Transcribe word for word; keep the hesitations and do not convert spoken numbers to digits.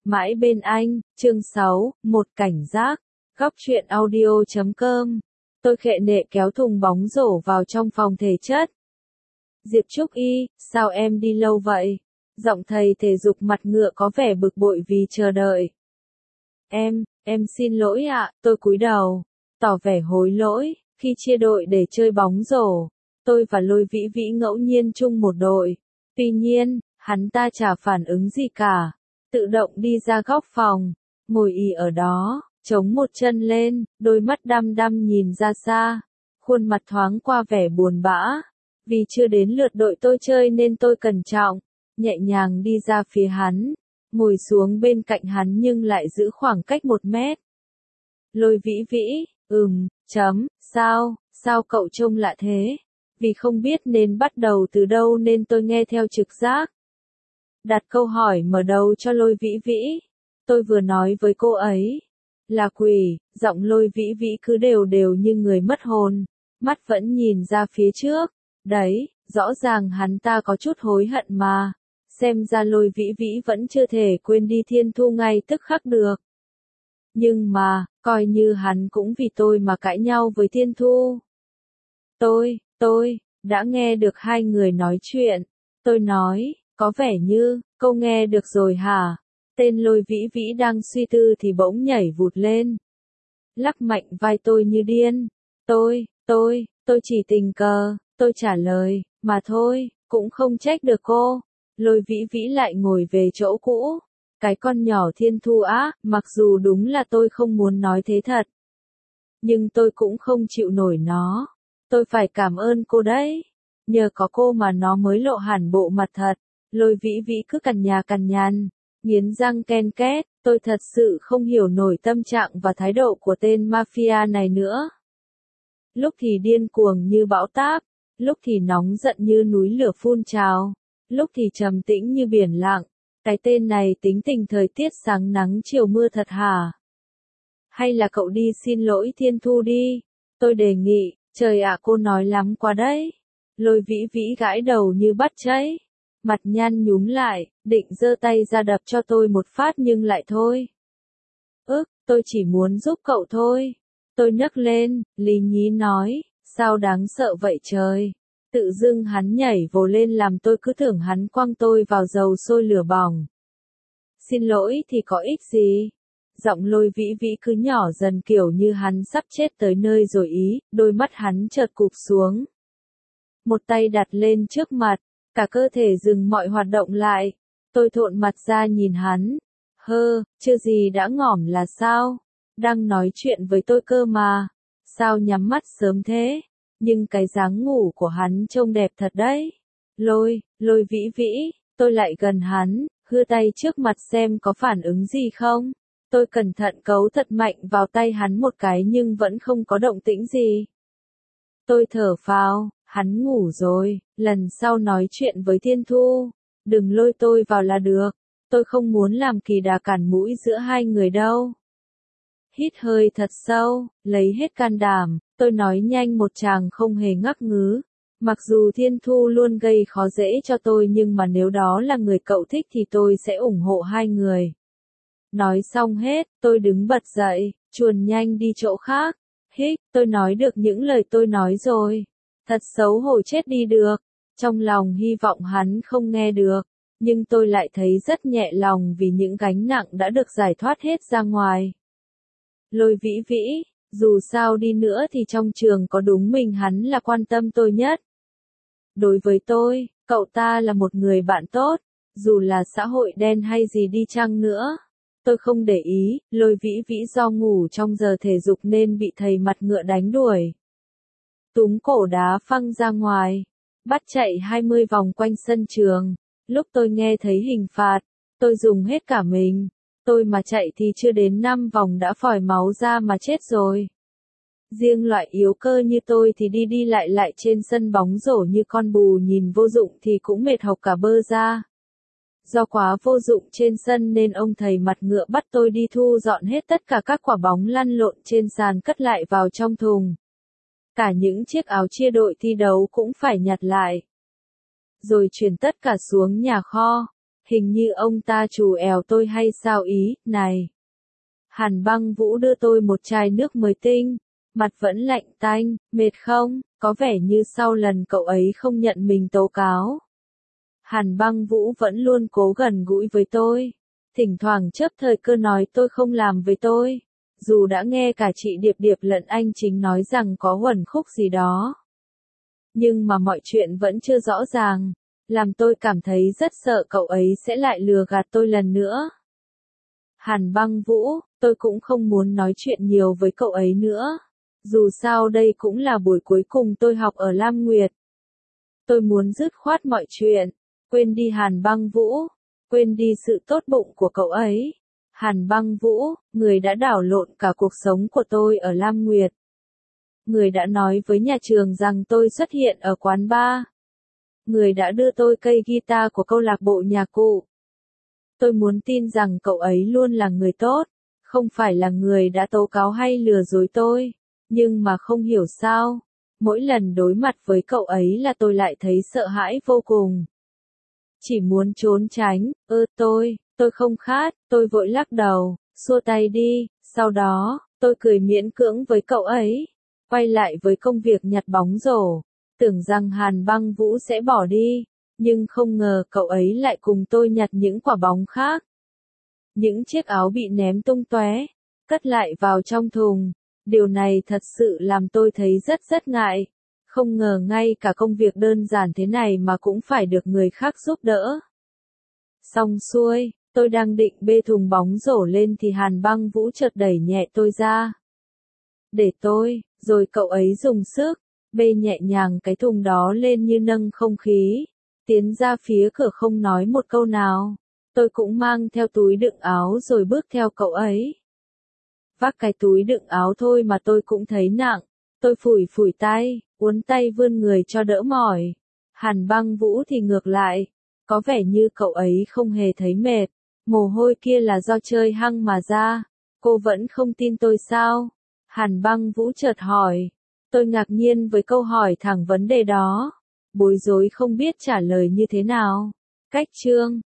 Mãi bên anh, chương sáu, một cảnh giác. Góc truyện audio chấm com. Tôi khệ nệ kéo thùng bóng rổ vào trong phòng thể chất. Diệp Trúc Y, sao em đi lâu vậy? Giọng thầy thể dục mặt ngựa có vẻ bực bội vì chờ đợi. Em, em xin lỗi ạ, tôi cúi đầu, tỏ vẻ hối lỗi. Khi chia đội để chơi bóng rổ, tôi và Lôi Vĩ Vĩ ngẫu nhiên chung một đội. Tuy nhiên, hắn ta chả phản ứng gì cả, tự động đi ra góc phòng, ngồi ì ở đó, chống một chân lên, đôi mắt đăm đăm nhìn ra xa, khuôn mặt thoáng qua vẻ buồn bã. Vì chưa đến lượt đội tôi chơi nên tôi cẩn trọng, nhẹ nhàng đi ra phía hắn, ngồi xuống bên cạnh hắn nhưng lại giữ khoảng cách một mét. Lôi Vĩ Vĩ, ừm, chấm, sao, sao cậu trông lạ thế? Vì không biết nên bắt đầu từ đâu nên tôi nghe theo trực giác. Đặt câu hỏi mở đầu cho Lôi Vĩ Vĩ. Tôi vừa nói với cô ấy là quỷ, giọng Lôi Vĩ Vĩ cứ đều đều như người mất hồn, mắt vẫn nhìn ra phía trước. Đấy, rõ ràng hắn ta có chút hối hận mà. Xem ra Lôi Vĩ Vĩ vẫn chưa thể quên đi Thiên Thu ngay tức khắc được. Nhưng mà, coi như hắn cũng vì tôi mà cãi nhau với Thiên Thu. Tôi, tôi, đã nghe được hai người nói chuyện. Tôi nói, có vẻ như, câu nghe được rồi hả? Tên Lôi Vĩ Vĩ đang suy tư thì bỗng nhảy vụt lên. Lắc mạnh vai tôi như điên. Tôi, tôi, tôi chỉ tình cờ, tôi trả lời, mà thôi, cũng không trách được cô. Lôi Vĩ Vĩ lại ngồi về chỗ cũ. Cái con nhỏ Thiên Thu á, mặc dù đúng là tôi không muốn nói thế thật. Nhưng tôi cũng không chịu nổi nó. Tôi phải cảm ơn cô đấy. Nhờ có cô mà nó mới lộ hẳn bộ mặt thật. Lôi Vĩ Vĩ cứ cằn nhà cằn nhằn, nghiến răng ken két. Tôi thật sự không hiểu nổi tâm trạng và thái độ của tên mafia này nữa. Lúc thì điên cuồng như bão táp, lúc thì nóng giận như núi lửa phun trào, lúc thì trầm tĩnh như biển lặng. Cái tên này tính tình thời tiết sáng nắng chiều mưa thật hả? Hay là cậu đi xin lỗi Thiên Thu đi? Tôi đề nghị. Trời ạ, cô nói lắm quá đấy. Lôi Vĩ Vĩ gãi đầu như bắt cháy. Mặt nhăn nhúm lại, định giơ tay ra đập cho tôi một phát nhưng lại thôi. Ức, tôi chỉ muốn giúp cậu thôi. Tôi nhấc lên, lý nhí nói, sao đáng sợ vậy trời. Tự dưng hắn nhảy vồ lên làm tôi cứ tưởng hắn quăng tôi vào dầu sôi lửa bỏng. Xin lỗi thì có ích gì? Giọng Lôi Vĩ Vĩ cứ nhỏ dần kiểu như hắn sắp chết tới nơi rồi ý, đôi mắt hắn chợt cụp xuống. Một tay đặt lên trước mặt, cả cơ thể dừng mọi hoạt động lại. Tôi thộn mặt ra nhìn hắn. Hơ, chưa gì đã ngỏm là sao? Đang nói chuyện với tôi cơ mà. Sao nhắm mắt sớm thế? Nhưng cái dáng ngủ của hắn trông đẹp thật đấy. Lôi, Lôi Vĩ Vĩ, tôi lại gần hắn, hư tay trước mặt xem có phản ứng gì không. Tôi cẩn thận cấu thật mạnh vào tay hắn một cái nhưng vẫn không có động tĩnh gì. Tôi thở phào, hắn ngủ rồi, lần sau nói chuyện với Thiên Thu, đừng lôi tôi vào là được. Tôi không muốn làm kỳ đà cản mũi giữa hai người đâu. Hít hơi thật sâu, lấy hết can đảm, tôi nói nhanh một tràng không hề ngắc ngứ. Mặc dù Thiên Thu luôn gây khó dễ cho tôi nhưng mà nếu đó là người cậu thích thì tôi sẽ ủng hộ hai người. Nói xong hết, tôi đứng bật dậy, chuồn nhanh đi chỗ khác. Hích, tôi nói được những lời tôi nói rồi. Thật xấu hổ chết đi được. Trong lòng hy vọng hắn không nghe được. Nhưng tôi lại thấy rất nhẹ lòng vì những gánh nặng đã được giải thoát hết ra ngoài. Lôi Vĩ Vĩ, dù sao đi nữa thì trong trường có đúng mình hắn là quan tâm tôi nhất. Đối với tôi, cậu ta là một người bạn tốt, dù là xã hội đen hay gì đi chăng nữa. Tôi không để ý, Lôi Vĩ Vĩ do ngủ trong giờ thể dục nên bị thầy mặt ngựa đánh đuổi. Túm cổ đá phăng ra ngoài, bắt chạy hai mươi vòng quanh sân trường. Lúc tôi nghe thấy hình phạt, tôi dùng hết cả mình. Tôi mà chạy thì chưa đến năm vòng đã phòi máu ra mà chết rồi. Riêng loại yếu cơ như tôi thì đi đi lại lại trên sân bóng rổ như con bù nhìn vô dụng thì cũng mệt học cả bơ ra. Do quá vô dụng trên sân nên ông thầy mặt ngựa bắt tôi đi thu dọn hết tất cả các quả bóng lăn lộn trên sàn cất lại vào trong thùng. Cả những chiếc áo chia đội thi đấu cũng phải nhặt lại. Rồi chuyển tất cả xuống nhà kho. Hình như ông ta trù èo tôi hay sao ý, này. Hàn Băng Vũ đưa tôi một chai nước mới tinh, mặt vẫn lạnh tanh, mệt không, có vẻ như sau lần cậu ấy không nhận mình tố cáo. Hàn Băng Vũ vẫn luôn cố gần gũi với tôi, thỉnh thoảng chớp thời cơ nói tôi không làm với tôi, dù đã nghe cả chị Điệp Điệp lẫn anh Chính nói rằng có uẩn khúc gì đó. Nhưng mà mọi chuyện vẫn chưa rõ ràng, làm tôi cảm thấy rất sợ cậu ấy sẽ lại lừa gạt tôi lần nữa. Hàn Băng Vũ, tôi cũng không muốn nói chuyện nhiều với cậu ấy nữa. Dù sao đây cũng là buổi cuối cùng tôi học ở Lam Nguyệt. Tôi muốn dứt khoát mọi chuyện, quên đi Hàn Băng Vũ, quên đi sự tốt bụng của cậu ấy. Hàn Băng Vũ, người đã đảo lộn cả cuộc sống của tôi ở Lam Nguyệt. Người đã nói với nhà trường rằng tôi xuất hiện ở quán bar. Người đã đưa tôi cây guitar của câu lạc bộ nhạc cụ. Tôi muốn tin rằng cậu ấy luôn là người tốt, không phải là người đã tố cáo hay lừa dối tôi, nhưng mà không hiểu sao, mỗi lần đối mặt với cậu ấy là tôi lại thấy sợ hãi vô cùng. Chỉ muốn trốn tránh, ơ tôi, tôi không khát, tôi vội lắc đầu, xua tay đi, sau đó, tôi cười miễn cưỡng với cậu ấy, quay lại với công việc nhặt bóng rổ, tưởng rằng Hàn Băng Vũ sẽ bỏ đi. Nhưng không ngờ cậu ấy lại cùng tôi nhặt những quả bóng khác. Những chiếc áo bị ném tung tóe, cất lại vào trong thùng. Điều này thật sự làm tôi thấy rất rất ngại. Không ngờ ngay cả công việc đơn giản thế này mà cũng phải được người khác giúp đỡ. Xong xuôi, tôi đang định bê thùng bóng rổ lên thì Hàn Băng Vũ chợt đẩy nhẹ tôi ra. Để tôi, rồi cậu ấy dùng sức, bê nhẹ nhàng cái thùng đó lên như nâng không khí. Tiến ra phía cửa không nói một câu nào. Tôi cũng mang theo túi đựng áo rồi bước theo cậu ấy. Vác cái túi đựng áo thôi mà tôi cũng thấy nặng. Tôi phủi phủi tay, uốn tay vươn người cho đỡ mỏi. Hàn Băng Vũ thì ngược lại. Có vẻ như cậu ấy không hề thấy mệt. Mồ hôi kia là do chơi hăng mà ra. Cô vẫn không tin tôi sao? Hàn Băng Vũ chợt hỏi. Tôi ngạc nhiên với câu hỏi thẳng vấn đề đó. Bối rối không biết trả lời như thế nào. Cách chương